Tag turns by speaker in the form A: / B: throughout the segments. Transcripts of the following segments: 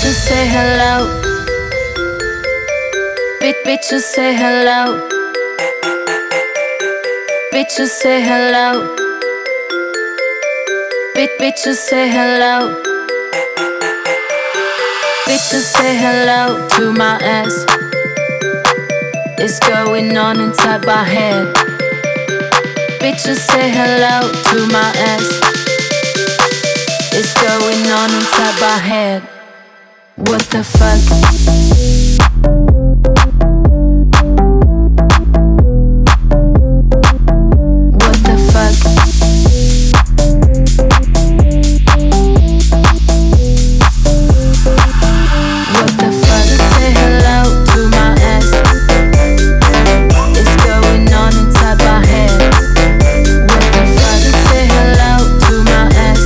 A: Bitches say hello. Bitches say hello. Bitches say hello. Bitches say hello. Bitches say hello to my ass. It's going on inside my head. Bitches say hello to my ass. It's going on inside my head. What the fuck? What the fuck? What the fuck? Say hello to my ass. It's going on inside my head. What the fuck? Say hello to my ass.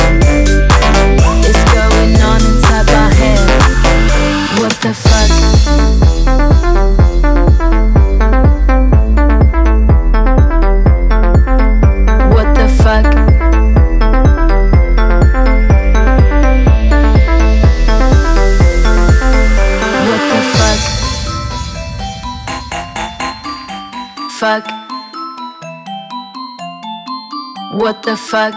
A: It's going on inside my head. What the fuck? What the fuck? What the fuck? Fuck. What the fuck?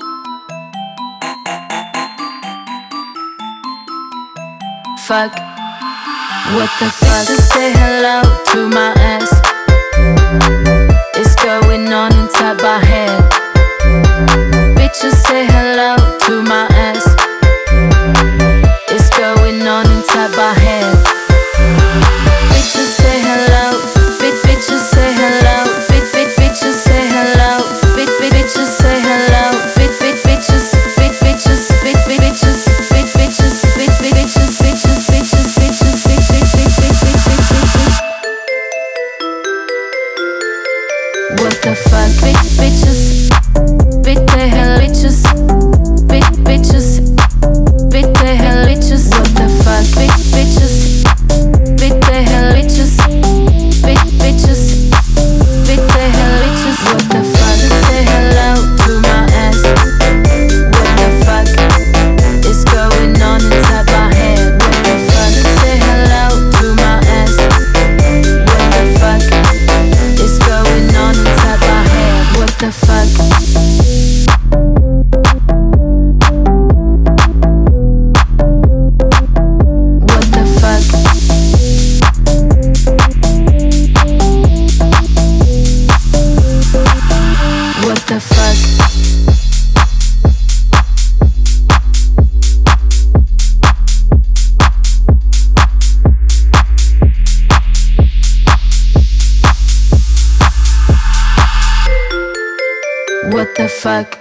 A: Fuck. What the fuck? Bitches say hello to my ass. It's going on inside my head. Bitches say hello to my ass. It's going on inside my head. Bitches say hello. Bitches say hello. Bitches say hello. Bitches say hello. Bitches bitches bitches bitches bitches What the fuck? Bitches the hell bitches bitches the hell bitches. What the fuck? Bitches the hell bitches bitches the hell bitches. What the fuck? Say hello to my ass. What the fuck is going on inside my head? What the fuck? Say hello to my ass. What the fuck is going on inside my head? What the fuck? What the fuck? What the fuck? What the fuck?